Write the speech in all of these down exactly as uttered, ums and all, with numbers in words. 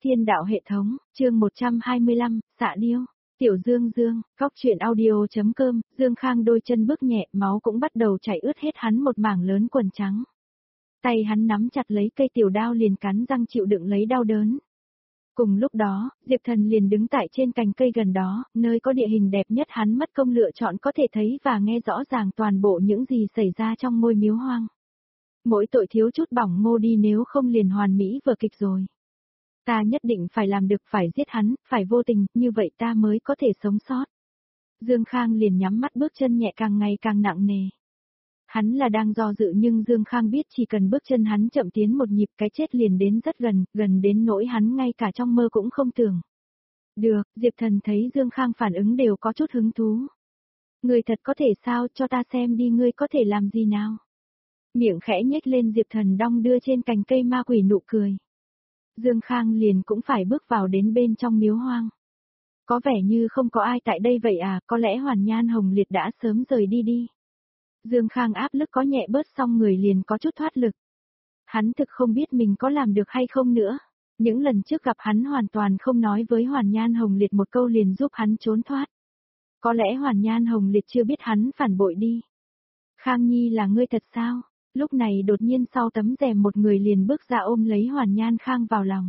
Thiên đạo hệ thống, chương một trăm hai mươi lăm, xạ điêu. Tiểu Dương Dương, góc truyện audio.com, Dương Khang đôi chân bước nhẹ, máu cũng bắt đầu chảy ướt hết hắn một mảng lớn quần trắng. Tay hắn nắm chặt lấy cây tiểu đao liền cắn răng chịu đựng lấy đau đớn. Cùng lúc đó, Diệp Thần liền đứng tại trên cành cây gần đó, nơi có địa hình đẹp nhất hắn mất công lựa chọn có thể thấy và nghe rõ ràng toàn bộ những gì xảy ra trong ngôi miếu hoang. Mỗi tội thiếu chút bỏng ngô đi nếu không liền hoàn mỹ vở kịch rồi. Ta nhất định phải làm được, phải giết hắn, phải vô tình, như vậy ta mới có thể sống sót. Dương Khang liền nhắm mắt bước chân nhẹ càng ngày càng nặng nề. Hắn là đang do dự nhưng Dương Khang biết chỉ cần bước chân hắn chậm tiến một nhịp cái chết liền đến rất gần, gần đến nỗi hắn ngay cả trong mơ cũng không tưởng. Được, Diệp Thần thấy Dương Khang phản ứng đều có chút hứng thú. Ngươi thật có thể sao, cho ta xem đi, ngươi có thể làm gì nào? Miệng khẽ nhếch lên, Diệp Thần đong đưa trên cành cây ma quỷ nụ cười. Dương Khang liền cũng phải bước vào đến bên trong miếu hoang. Có vẻ như không có ai tại đây vậy à, có lẽ Hoàn Nhan Hồng Liệt đã sớm rời đi đi. Dương Khang áp lực có nhẹ bớt xong người liền có chút thoát lực. Hắn thực không biết mình có làm được hay không nữa. Những lần trước gặp hắn hoàn toàn không nói với Hoàn Nhan Hồng Liệt một câu liền giúp hắn trốn thoát. Có lẽ Hoàn Nhan Hồng Liệt chưa biết hắn phản bội đi. Khang Nhi là ngươi thật sao? Lúc này đột nhiên sau tấm rèm một người liền bước ra ôm lấy Hoàn Nhan Khang vào lòng.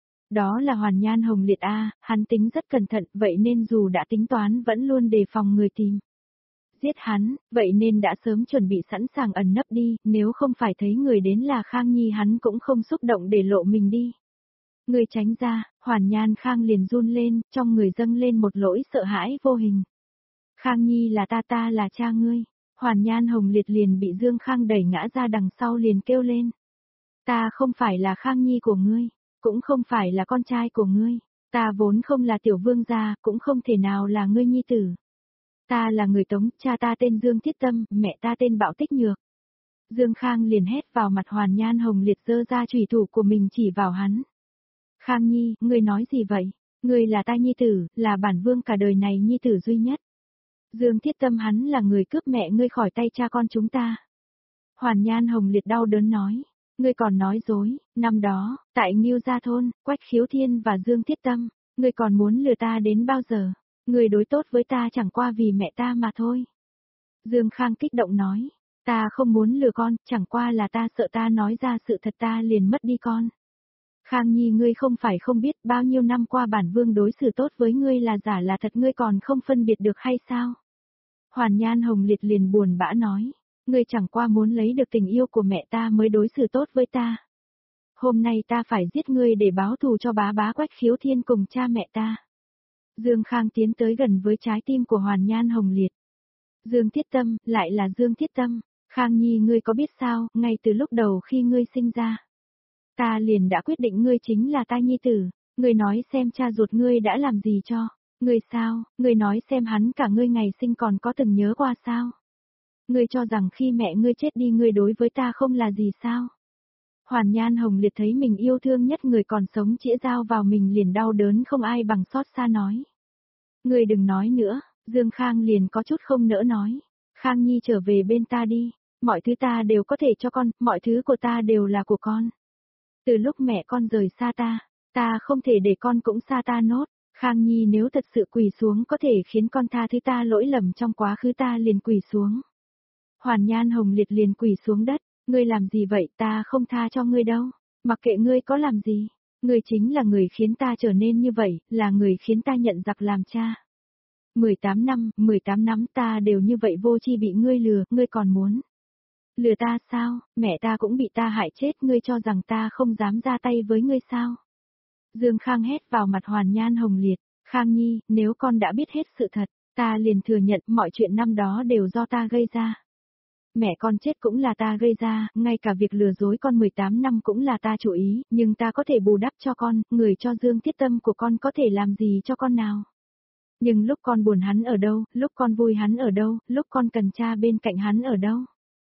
Đó là Hoàn Nhan Hồng Liệt a, hắn tính rất cẩn thận, vậy nên dù đã tính toán vẫn luôn đề phòng người tìm. Giết hắn, vậy nên đã sớm chuẩn bị sẵn sàng ẩn nấp đi, nếu không phải thấy người đến là Khang Nhi hắn cũng không xúc động để lộ mình đi. Người tránh ra, Hoàn Nhan Khang liền run lên, trong người dâng lên một nỗi sợ hãi vô hình. Khang Nhi là ta, ta là cha ngươi. Hoàn Nhan Hồng Liệt liền bị Dương Khang đẩy ngã ra đằng sau liền kêu lên. Ta không phải là Khang Nhi của ngươi, cũng không phải là con trai của ngươi, ta vốn không là tiểu vương gia, cũng không thể nào là ngươi nhi tử. Ta là người Tống, cha ta tên Dương Thiết Tâm, mẹ ta tên Bảo Tích Nhược. Dương Khang liền hét vào mặt Hoàn Nhan Hồng Liệt, giơ ra chùy thủ của mình chỉ vào hắn. Khang Nhi, ngươi nói gì vậy? Ngươi là ta nhi tử, là bản vương cả đời này nhi tử duy nhất. Dương Thiết Tâm hắn là người cướp mẹ ngươi khỏi tay cha con chúng ta. Hoàn Nhan Hồng Liệt đau đớn nói, ngươi còn nói dối, năm đó, tại Ngưu Gia Thôn, Quách Khiếu Thiên và Dương Thiết Tâm, ngươi còn muốn lừa ta đến bao giờ? Ngươi đối tốt với ta chẳng qua vì mẹ ta mà thôi. Dương Khang kích động nói, ta không muốn lừa con, chẳng qua là ta sợ ta nói ra sự thật ta liền mất đi con. Khang Nhi, ngươi không phải không biết bao nhiêu năm qua bản vương đối xử tốt với ngươi là giả là thật, ngươi còn không phân biệt được hay sao? Hoàn Nhan Hồng Liệt liền buồn bã nói, ngươi chẳng qua muốn lấy được tình yêu của mẹ ta mới đối xử tốt với ta. Hôm nay ta phải giết ngươi để báo thù cho bá bá Quách Khiếu Thiên cùng cha mẹ ta. Dương Khang tiến tới gần với trái tim của Hoàn Nhan Hồng Liệt. Dương Thiết Tâm, lại là Dương Thiết Tâm. Khang Nhi, ngươi có biết sao, ngay từ lúc đầu khi ngươi sinh ra, ta liền đã quyết định ngươi chính là ta nhi tử. Ngươi nói xem cha ruột ngươi đã làm gì cho ngươi sao? Ngươi nói xem hắn cả ngươi ngày sinh còn có từng nhớ qua sao? Ngươi cho rằng khi mẹ ngươi chết đi ngươi đối với ta không là gì sao? Hoàn Nhan Hồng Liệt thấy mình yêu thương nhất người còn sống chĩa dao vào mình liền đau đớn không ai bằng, xót xa nói. Ngươi đừng nói nữa. Dương Khang liền có chút không nỡ nói. Khang Nhi trở về bên ta đi, mọi thứ ta đều có thể cho con, mọi thứ của ta đều là của con. Từ lúc mẹ con rời xa ta, ta không thể để con cũng xa ta nốt. Khang Nhi, nếu thật sự quỳ xuống có thể khiến con tha thứ ta lỗi lầm trong quá khứ, ta liền quỳ xuống. Hoàn Nhan Hồng Liệt liền quỳ xuống đất. Ngươi làm gì vậy, ta không tha cho ngươi đâu. Mặc kệ ngươi có làm gì, ngươi chính là người khiến ta trở nên như vậy, là người khiến ta nhận giặc làm cha. mười tám năm, mười tám năm ta đều như vậy vô chi bị ngươi lừa, ngươi còn muốn lừa ta sao? Mẹ ta cũng bị ta hại chết, ngươi cho rằng ta không dám ra tay với ngươi sao? Dương Khang hét vào mặt Hoàn Nhan Hồng Liệt, Khang Nhi, nếu con đã biết hết sự thật, ta liền thừa nhận mọi chuyện năm đó đều do ta gây ra. Mẹ con chết cũng là ta gây ra, ngay cả việc lừa dối con mười tám năm cũng là ta chủ ý, nhưng ta có thể bù đắp cho con, người cho Dương Thiết Tâm của con có thể làm gì cho con nào? Nhưng lúc con buồn hắn ở đâu, lúc con vui hắn ở đâu, lúc con cần cha bên cạnh hắn ở đâu?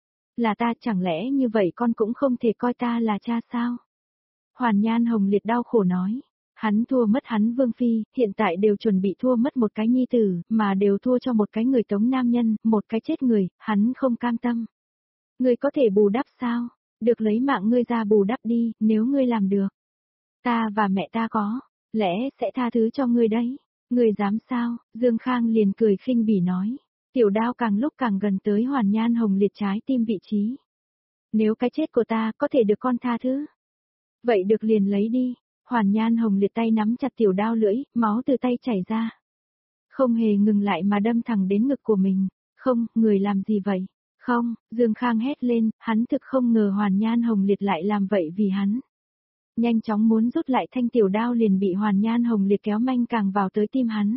Là ta, chẳng lẽ như vậy con cũng không thể coi ta là cha sao? Hoàn Nhan Hồng Liệt đau khổ nói, hắn thua mất hắn Vương Phi, hiện tại đều chuẩn bị thua mất một cái nhi tử, mà đều thua cho một cái người Tống nam nhân, một cái chết người, hắn không cam tâm. Ngươi có thể bù đắp sao? Được lấy mạng ngươi ra bù đắp đi, nếu ngươi làm được. Ta và mẹ ta có, lẽ sẽ tha thứ cho ngươi đấy. Ngươi dám sao? Dương Khang liền cười khinh bỉ nói. Tiểu đao càng lúc càng gần tới Hoàn Nhan Hồng Liệt trái tim vị trí. Nếu cái chết của ta có thể được con tha thứ. Vậy được liền lấy đi. Hoàn Nhan Hồng Liệt tay nắm chặt tiểu đao lưỡi, máu từ tay chảy ra. Không hề ngừng lại mà đâm thẳng đến ngực của mình. Không, người làm gì vậy? Không, Dương Khang hét lên, hắn thực không ngờ Hoàn Nhan Hồng Liệt lại làm vậy vì hắn. Nhanh chóng muốn rút lại thanh tiểu đao liền bị Hoàn Nhan Hồng Liệt kéo manh càng vào tới tim hắn.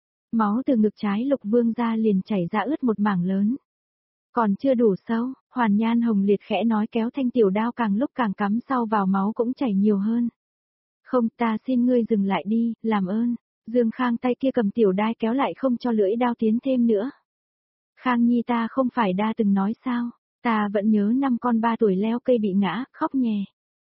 Máu từ ngực trái Lục Vương ra liền chảy ra ướt một mảng lớn. Còn chưa đủ sâu, Hoàn Nhan Hồng Liệt khẽ nói kéo thanh tiểu đao càng lúc càng cắm sâu vào máu cũng chảy nhiều hơn. Không, ta xin ngươi dừng lại đi, làm ơn. Dương Khang tay kia cầm tiểu đai kéo lại không cho lưỡi đao tiến thêm nữa. Khang Nhi ta không phải đã từng nói sao, ta vẫn nhớ năm con ba tuổi leo cây bị ngã, khóc nhè.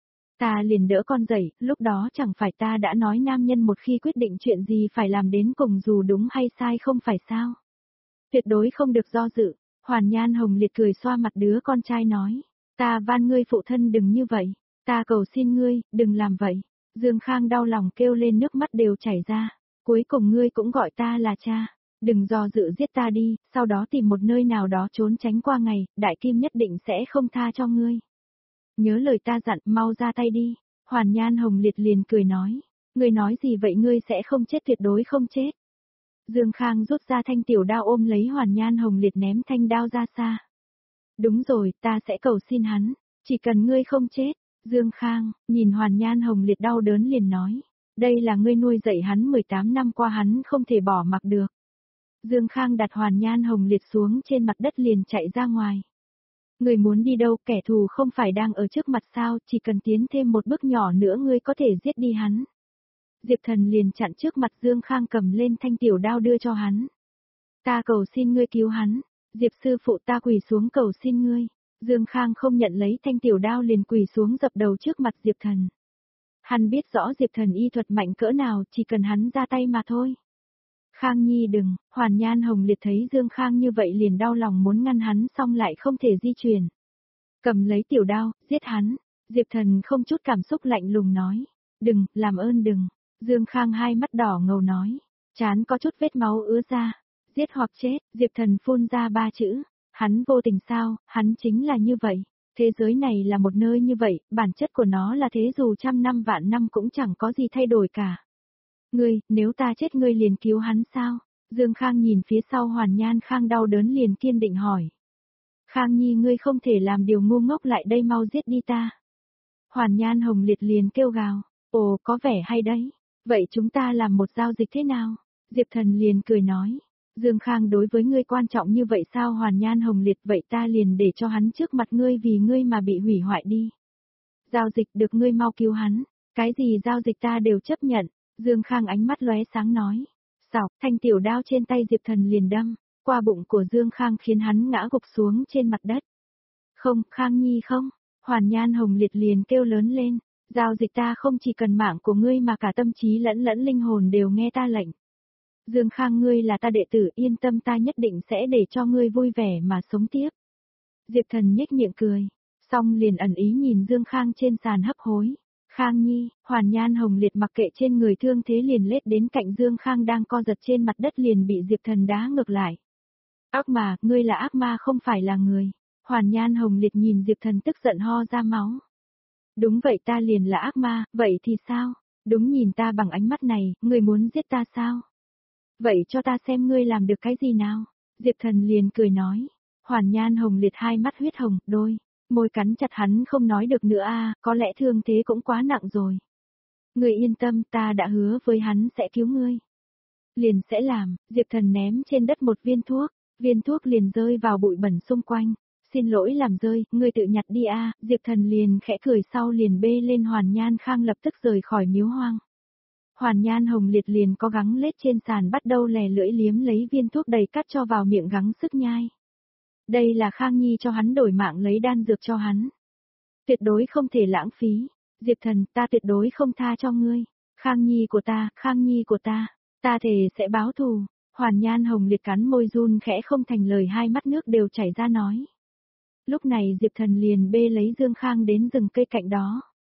Ta liền đỡ con dậy, lúc đó chẳng phải ta đã nói nam nhân một khi quyết định chuyện gì phải làm đến cùng dù đúng hay sai không phải sao. Tuyệt đối không được do dự. Hoàn Nhan Hồng Liệt cười xoa mặt đứa con trai nói. Ta van ngươi phụ thân đừng như vậy. Ta cầu xin ngươi, đừng làm vậy. Dương Khang đau lòng kêu lên nước mắt đều chảy ra. Cuối cùng ngươi cũng gọi ta là cha. Đừng do dự giết ta đi, sau đó tìm một nơi nào đó trốn tránh qua ngày, Đại Kim nhất định sẽ không tha cho ngươi. Nhớ lời ta dặn, mau ra tay đi. Hoàn Nhan Hồng Liệt liền cười nói. Ngươi nói gì vậy, ngươi sẽ không chết, tuyệt đối không chết. Dương Khang rút ra thanh tiểu đao ôm lấy Hoàn Nhan Hồng Liệt ném thanh đao ra xa. Đúng rồi, ta sẽ cầu xin hắn, chỉ cần ngươi không chết. Dương Khang, nhìn Hoàn Nhan Hồng Liệt đau đớn liền nói. Đây là ngươi nuôi dạy hắn mười tám năm qua, hắn không thể bỏ mặc được. Dương Khang đặt Hoàn Nhan Hồng Liệt xuống trên mặt đất liền chạy ra ngoài. Ngươi muốn đi đâu, kẻ thù không phải đang ở trước mặt sao, chỉ cần tiến thêm một bước nhỏ nữa ngươi có thể giết đi hắn. Diệp Thần liền chặn trước mặt Dương Khang cầm lên thanh tiểu đao đưa cho hắn. Ta cầu xin ngươi cứu hắn, Diệp sư phụ ta quỳ xuống cầu xin ngươi. Dương Khang không nhận lấy thanh tiểu đao liền quỳ xuống dập đầu trước mặt Diệp Thần. Hắn biết rõ Diệp Thần y thuật mạnh cỡ nào, chỉ cần hắn ra tay mà thôi. Khang Nhi đừng, Hoàn Nhan Hồng Liệt thấy Dương Khang như vậy liền đau lòng muốn ngăn hắn xong lại không thể di chuyển. Cầm lấy tiểu đao, giết hắn. Diệp Thần không chút cảm xúc lạnh lùng nói. Đừng, làm ơn đừng. Dương Khang hai mắt đỏ ngầu nói. Chán có chút vết máu ứa ra. Giết hoặc chết, Diệp Thần phun ra ba chữ. Hắn vô tình sao, hắn chính là như vậy. Thế giới này là một nơi như vậy, bản chất của nó là thế dù trăm năm vạn năm cũng chẳng có gì thay đổi cả. Ngươi, nếu ta chết ngươi liền cứu hắn sao? Dương Khang nhìn phía sau Hoàn Nhan Khang đau đớn liền kiên định hỏi. Khang Nhi ngươi không thể làm điều ngu ngốc, lại đây mau giết đi ta. Hoàn Nhan Hồng Liệt liền kêu gào. Ồ, có vẻ hay đấy. Vậy chúng ta làm một giao dịch thế nào? Diệp Thần liền cười nói. Dương Khang đối với ngươi quan trọng như vậy sao? Hoàn Nhan Hồng Liệt, vậy ta liền để cho hắn trước mặt ngươi vì ngươi mà bị hủy hoại đi. Giao dịch được, ngươi mau cứu hắn. Cái gì giao dịch ta đều chấp nhận. Dương Khang ánh mắt lóe sáng nói. Sọc, thanh tiểu đao trên tay Diệp Thần liền đâm qua bụng của Dương Khang khiến hắn ngã gục xuống trên mặt đất. Không, Khang Nhi không. Hoàn Nhan Hồng Liệt liền kêu lớn lên. Giao dịch ta không chỉ cần mạng của ngươi mà cả tâm trí lẫn lẫn linh hồn đều nghe ta lệnh. Dương Khang ngươi là ta đệ tử, yên tâm, ta nhất định sẽ để cho ngươi vui vẻ mà sống tiếp. Diệp Thần nhếch miệng cười, xong liền ẩn ý nhìn Dương Khang trên sàn hấp hối. Khang Nhi, Hoàn Nhan Hồng Liệt mặc kệ trên người thương thế liền lết đến cạnh Dương Khang đang co giật trên mặt đất liền bị Diệp Thần đá ngược lại. Ác ma, ngươi là ác ma không phải là người. Hoàn Nhan Hồng Liệt nhìn Diệp Thần tức giận ho ra máu. Đúng vậy, ta liền là ác ma, vậy thì sao? Đúng, nhìn ta bằng ánh mắt này, ngươi muốn giết ta sao? Vậy cho ta xem ngươi làm được cái gì nào? Diệp Thần liền cười nói. Hoàn Nhan Hồng Liệt hai mắt huyết hồng, đôi môi cắn chặt, hắn không nói được nữa a, à, có lẽ thương thế cũng quá nặng rồi. Ngươi yên tâm, ta đã hứa với hắn sẽ cứu ngươi. Liền sẽ làm. Diệp Thần ném trên đất một viên thuốc, viên thuốc liền rơi vào bụi bẩn xung quanh. Xin lỗi làm rơi, ngươi tự nhặt đi a. À. Diệp Thần liền khẽ cười sau liền bê lên Hoàn Nhan Khang lập tức rời khỏi miếu hoang. Hoàn Nhan Hồng Liệt liền có gắng lết trên sàn bắt đầu lè lưỡi liếm lấy viên thuốc đầy cắt cho vào miệng gắng sức nhai. Đây là Khang Nhi cho hắn đổi mạng lấy đan dược cho hắn. Tuyệt đối không thể lãng phí. Diệp Thần, ta tuyệt đối không tha cho ngươi. Khang Nhi của ta, Khang Nhi của ta, ta thề sẽ báo thù. Hoàn Nhan Hồng Liệt cắn môi run khẽ không thành lời, hai mắt nước đều chảy ra nói. Lúc này Diệp Thần liền bê lấy Dương Khang đến rừng cây cạnh đó.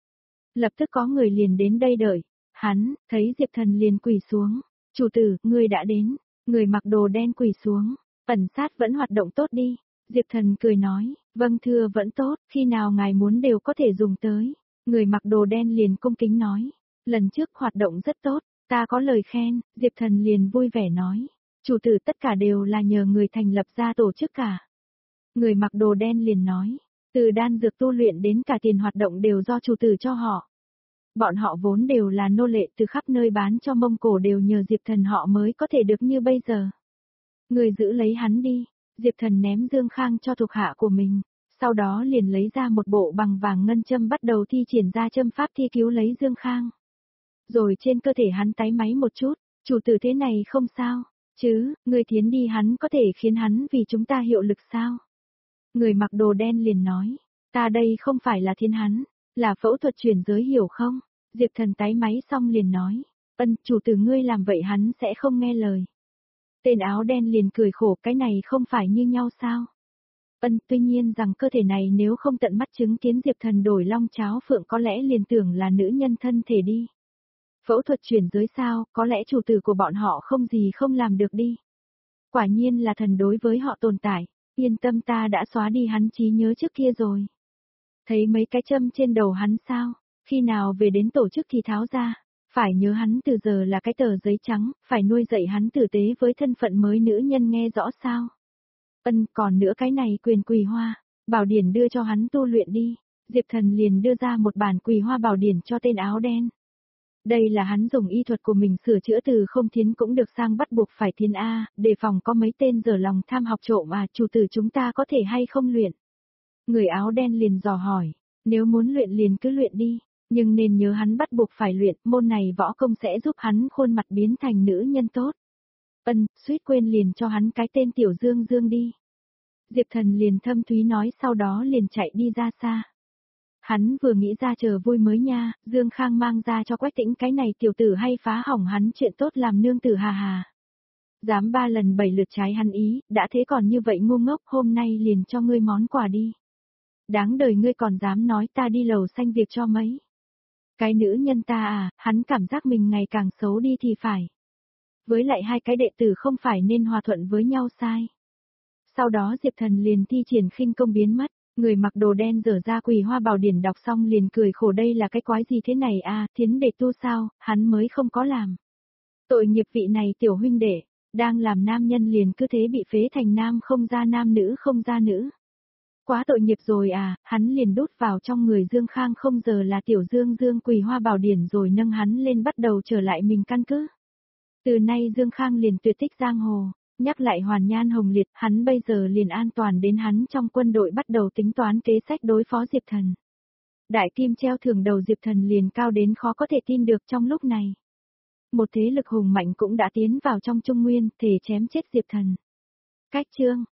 Lập tức có người liền đến đây đợi. Hắn, thấy Diệp Thần liền quỳ xuống. Chủ tử, người đã đến. Người mặc đồ đen quỳ xuống. Ẩn sát vẫn hoạt động tốt đi. Diệp Thần cười nói, vâng thưa vẫn tốt, khi nào ngài muốn đều có thể dùng tới. Người mặc đồ đen liền cung kính nói, lần trước hoạt động rất tốt, ta có lời khen, Diệp Thần liền vui vẻ nói, chủ tử tất cả đều là nhờ người thành lập ra tổ chức cả. Người mặc đồ đen liền nói, từ đan dược tu luyện đến cả tiền hoạt động đều do chủ tử cho họ. Bọn họ vốn đều là nô lệ từ khắp nơi bán cho Mông Cổ đều nhờ Diệp Thần họ mới có thể được như bây giờ. Người giữ lấy hắn đi. Diệp Thần ném Dương Khang cho thuộc hạ của mình, sau đó liền lấy ra một bộ bằng vàng ngân châm bắt đầu thi triển ra châm pháp thi cứu lấy Dương Khang. Rồi trên cơ thể hắn tái máy một chút, chủ tử thế này không sao, chứ, người thiến đi hắn có thể khiến hắn vì chúng ta hiệu lực sao? Người mặc đồ đen liền nói, ta đây không phải là thiên hắn, là phẫu thuật chuyển giới hiểu không? Diệp Thần tái máy xong liền nói, ân, chủ tử ngươi làm vậy hắn sẽ không nghe lời. Tên áo đen liền cười khổ, cái này không phải như nhau sao? Ân, tuy nhiên rằng cơ thể này nếu không tận mắt chứng kiến Diệp Thần đổi long cháo phượng có lẽ liền tưởng là nữ nhân thân thể đi. Phẫu thuật chuyển giới sao, có lẽ chủ tử của bọn họ không gì không làm được đi. Quả nhiên là thần đối với họ tồn tại, yên tâm ta đã xóa đi hắn trí nhớ trước kia rồi. Thấy mấy cái châm trên đầu hắn sao, khi nào về đến tổ chức thì tháo ra. Phải nhớ hắn từ giờ là cái tờ giấy trắng, phải nuôi dạy hắn tử tế với thân phận mới nữ nhân nghe rõ sao. Ân, còn nữa cái này quyền quỳ hoa, bảo điển đưa cho hắn tu luyện đi. Diệp Thần liền đưa ra một bản quỳ hoa bảo điển cho tên áo đen. Đây là hắn dùng y thuật của mình sửa chữa từ không thiến cũng được sang bắt buộc phải thiến A, đề phòng có mấy tên dở lòng tham học trộm à, chủ tử chúng ta có thể hay không luyện. Người áo đen liền dò hỏi, nếu muốn luyện liền cứ luyện đi. Nhưng nên nhớ hắn bắt buộc phải luyện, môn này võ công sẽ giúp hắn khuôn mặt biến thành nữ nhân tốt. Ân, suýt quên liền cho hắn cái tên Tiểu Dương Dương đi. Diệp Thần liền thâm thúy nói sau đó liền chạy đi ra xa. Hắn vừa nghĩ ra chờ vui mới nha, Dương Khang mang ra cho Quách Tĩnh cái này tiểu tử hay phá hỏng hắn chuyện tốt làm nương tử hà hà. Dám ba lần bảy lượt trái hắn ý, đã thế còn như vậy ngu ngốc, hôm nay liền cho ngươi món quà đi. Đáng đời ngươi còn dám nói ta đi lầu xanh việc cho mấy. Cái nữ nhân ta à, hắn cảm giác mình ngày càng xấu đi thì phải. Với lại hai cái đệ tử không phải nên hòa thuận với nhau sai. Sau đó Diệp Thần liền thi triển khinh công biến mất, người mặc đồ đen dở ra quỳ hoa bảo điển đọc xong liền cười khổ đây là cái quái gì thế này à, thiến đệ tu sao, hắn mới không có làm. Tội nghiệp vị này tiểu huynh đệ, đang làm nam nhân liền cứ thế bị phế thành nam không ra nam nữ không ra nữ. Quá tội nghiệp rồi à, hắn liền đút vào trong người Dương Khang không giờ là tiểu Dương Dương quỳ hoa bảo điển rồi nâng hắn lên bắt đầu trở lại mình căn cứ. Từ nay Dương Khang liền tuyệt tích giang hồ, nhắc lại hoàn nhan hồng liệt, hắn bây giờ liền an toàn đến hắn trong quân đội bắt đầu tính toán kế sách đối phó Diệp Thần. Đại kim treo thưởng đầu Diệp Thần liền cao đến khó có thể tin được trong lúc này. Một thế lực hùng mạnh cũng đã tiến vào trong Trung Nguyên, thể chém chết Diệp Thần. Cách chương